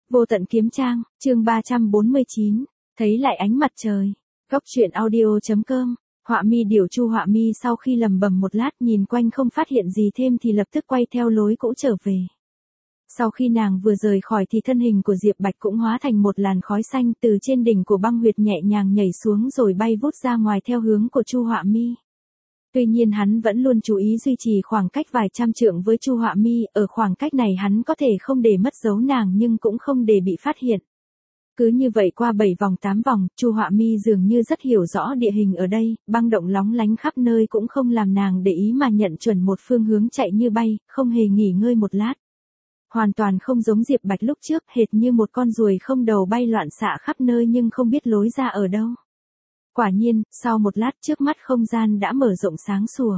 Vô tận kiếm trang, chương 349, thấy lại ánh mặt trời. Góc truyện audio.com. Họa mi điều Chu Họa mi sau khi lầm bầm một lát nhìn quanh không phát hiện gì thêm thì lập tức quay theo lối cũ trở về. Sau khi nàng vừa rời khỏi thì thân hình của Diệp Bạch cũng hóa thành một làn khói xanh từ trên đỉnh của băng huyệt nhẹ nhàng nhảy xuống rồi bay vút ra ngoài theo hướng của Chu Họa mi. Tuy nhiên hắn vẫn luôn chú ý duy trì khoảng cách vài trăm trượng với Chu Họa mi, ở khoảng cách này hắn có thể không để mất dấu nàng nhưng cũng không để bị phát hiện. Cứ như vậy qua 7 vòng 8 vòng, Chu Họa mi dường như rất hiểu rõ địa hình ở đây, băng động lóng lánh khắp nơi cũng không làm nàng để ý mà nhận chuẩn một phương hướng chạy như bay, không hề nghỉ ngơi một lát. Hoàn toàn không giống Diệp Bạch lúc trước, hệt như một con ruồi không đầu bay loạn xạ khắp nơi nhưng không biết lối ra ở đâu. Quả nhiên, sau một lát trước mắt không gian đã mở rộng sáng sủa.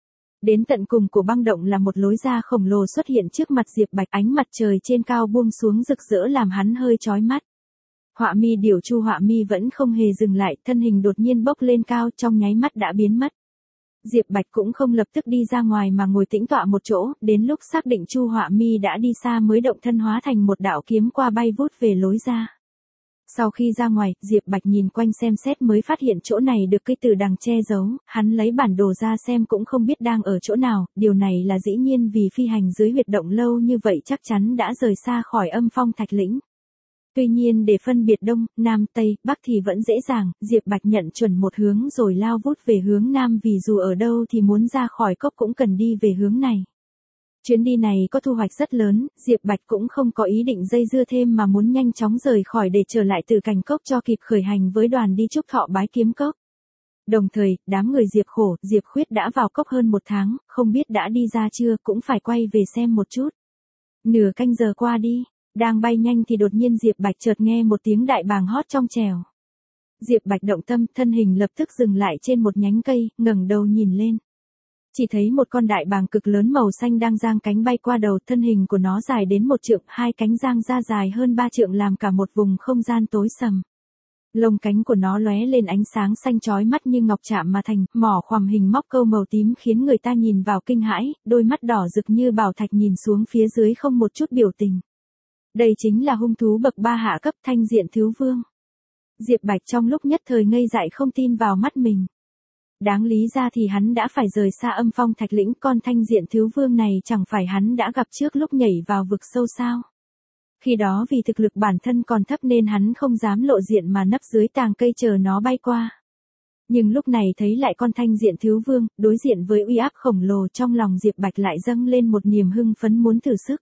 Đến tận cùng của băng động là một lối ra khổng lồ xuất hiện trước mặt Diệp Bạch, ánh mặt trời trên cao buông xuống rực rỡ làm hắn hơi chói mắt. Họa mi điều Chu Họa mi vẫn không hề dừng lại, thân hình đột nhiên bốc lên cao trong nháy mắt đã biến mất. Diệp Bạch cũng không lập tức đi ra ngoài mà ngồi tĩnh tọa một chỗ, đến lúc xác định Chu Họa mi đã đi xa mới động thân hóa thành một đạo kiếm qua bay vút về lối ra. Sau khi ra ngoài, Diệp Bạch nhìn quanh xem xét mới phát hiện chỗ này được cây từ đằng che giấu, hắn lấy bản đồ ra xem cũng không biết đang ở chỗ nào, điều này là dĩ nhiên vì phi hành dưới huyệt động lâu như vậy chắc chắn đã rời xa khỏi Âm Phong Thạch Lĩnh. Tuy nhiên để phân biệt đông, nam, tây, bắc thì vẫn dễ dàng, Diệp Bạch nhận chuẩn một hướng rồi lao vút về hướng nam vì dù ở đâu thì muốn ra khỏi cốc cũng cần đi về hướng này. Chuyến đi này có thu hoạch rất lớn, Diệp Bạch cũng không có ý định dây dưa thêm mà muốn nhanh chóng rời khỏi để trở lại Tử Cảnh Cốc cho kịp khởi hành với đoàn đi Trúc Thọ Bái Kiếm Cốc. Đồng thời, đám người Diệp Khổ, Diệp Khuyết đã vào cốc hơn một tháng, không biết đã đi ra chưa, cũng phải quay về xem một chút. Nửa canh giờ qua đi, đang bay nhanh thì đột nhiên Diệp Bạch chợt nghe một tiếng đại bàng hót trong trèo. Diệp Bạch động tâm, thân hình lập tức dừng lại trên một nhánh cây, ngẩng đầu nhìn lên. Chỉ thấy một con đại bàng cực lớn màu xanh đang giang cánh bay qua đầu, thân hình của nó dài đến 1 trượng, hai cánh giang ra dài hơn 3 trượng làm cả một vùng không gian tối sầm. Lông cánh của nó lóe lên ánh sáng xanh chói mắt như ngọc chạm mà thành, mỏ khoằm hình móc câu màu tím khiến người ta nhìn vào kinh hãi, đôi mắt đỏ rực như bảo thạch nhìn xuống phía dưới không một chút biểu tình. Đây chính là hung thú bậc 3 hạ cấp Thanh Diện Thiếu Vương. Diệp Bạch trong lúc nhất thời ngây dại không tin vào mắt mình. Đáng lý ra thì hắn đã phải rời xa Âm Phong Thạch Lĩnh, con Thanh Diện Thiếu Vương này chẳng phải hắn đã gặp trước lúc nhảy vào vực sâu sao. Khi đó vì thực lực bản thân còn thấp nên hắn không dám lộ diện mà nấp dưới tàng cây chờ nó bay qua. Nhưng lúc này thấy lại con Thanh Diện Thiếu Vương, đối diện với uy áp khổng lồ trong lòng Diệp Bạch lại dâng lên một niềm hưng phấn muốn thử sức.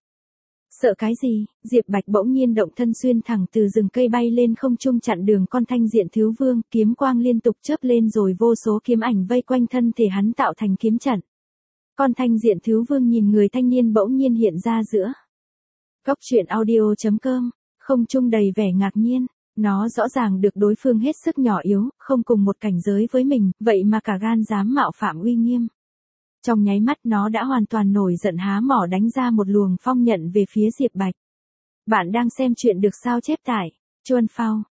Sợ cái gì, Diệp Bạch bỗng nhiên động thân xuyên thẳng từ rừng cây bay lên không trung chặn đường con Thanh Diện Thiếu Vương, kiếm quang liên tục chớp lên rồi vô số kiếm ảnh vây quanh thân thể hắn tạo thành kiếm trận. Con Thanh Diện Thiếu Vương nhìn người thanh niên bỗng nhiên hiện ra giữa góc truyện audio.com, không trung đầy vẻ ngạc nhiên, nó rõ ràng được đối phương hết sức nhỏ yếu, không cùng một cảnh giới với mình, vậy mà cả gan dám mạo phạm uy nghiêm. Trong nháy mắt nó đã hoàn toàn nổi giận há mỏ đánh ra một luồng phong nhận về phía Diệp Bạch. Bạn đang xem chuyện được sao chép tại Chuan Phao,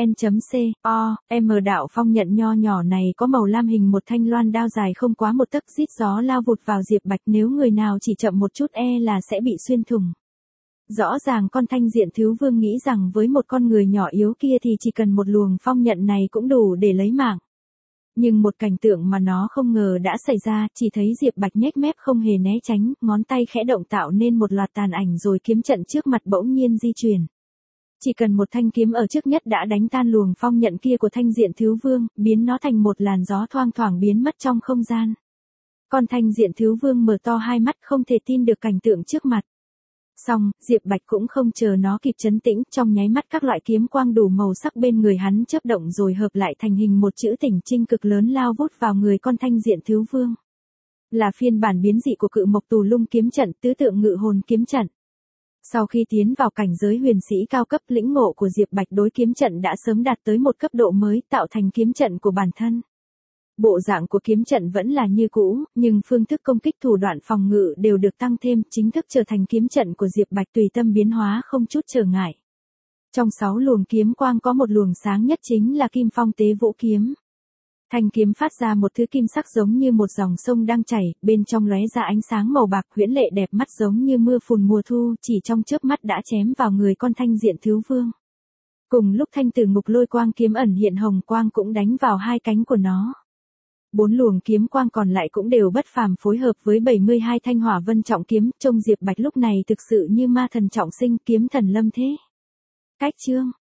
vn.co.m. Đạo phong nhận nho nhỏ này có màu lam hình một thanh loan đao dài không quá 1 tấc, rít gió lao vụt vào Diệp Bạch, nếu người nào chỉ chậm một chút là sẽ bị xuyên thủng. Rõ ràng con Thanh Diện Thiếu Vương nghĩ rằng với một con người nhỏ yếu kia thì chỉ cần một luồng phong nhận này cũng đủ để lấy mạng. Nhưng một cảnh tượng mà nó không ngờ đã xảy ra, chỉ thấy Diệp Bạch nhếch mép không hề né tránh, ngón tay khẽ động tạo nên một loạt tàn ảnh rồi kiếm trận trước mặt bỗng nhiên di chuyển. Chỉ cần một thanh kiếm ở trước nhất đã đánh tan luồng phong nhận kia của Thanh Diện Thiếu Vương, biến nó thành một làn gió thoang thoảng biến mất trong không gian. Con Thanh Diện Thiếu Vương mở to hai mắt không thể tin được cảnh tượng trước mặt. Xong, Diệp Bạch cũng không chờ nó kịp trấn tĩnh, trong nháy mắt các loại kiếm quang đủ màu sắc bên người hắn chớp động rồi hợp lại thành hình một chữ Tỉnh Trinh cực lớn lao vút vào người con Thanh Diện Thiếu Vương. Là phiên bản biến dị của Cự Mộc Tù Lung kiếm trận, tứ tượng ngự hồn kiếm trận. Sau khi tiến vào cảnh giới huyền sĩ cao cấp, lĩnh ngộ của Diệp Bạch đối kiếm trận đã sớm đạt tới một cấp độ mới, tạo thành kiếm trận của bản thân. Bộ dạng của kiếm trận vẫn là như cũ, nhưng phương thức công kích thủ đoạn phòng ngự đều được tăng thêm, chính thức trở thành kiếm trận của Diệp Bạch tùy tâm biến hóa không chút trở ngại. Trong 6 luồng kiếm quang có một luồng sáng nhất chính là Kim Phong Tế Vũ kiếm. Thanh kiếm phát ra một thứ kim sắc giống như một dòng sông đang chảy, bên trong lóe ra ánh sáng màu bạc huyễn lệ đẹp mắt giống như mưa phùn mùa thu, chỉ trong chớp mắt đã chém vào người con Thanh Diện Thiếu Vương. Cùng lúc Thanh Tử Ngục Lôi Quang kiếm ẩn hiện hồng quang cũng đánh vào hai cánh của nó. 4 luồng kiếm quang còn lại cũng đều bất phàm phối hợp với 72 thanh hỏa vân trọng kiếm, trông Diệp Bạch lúc này thực sự như ma thần trọng sinh, kiếm thần lâm thế. Cách chương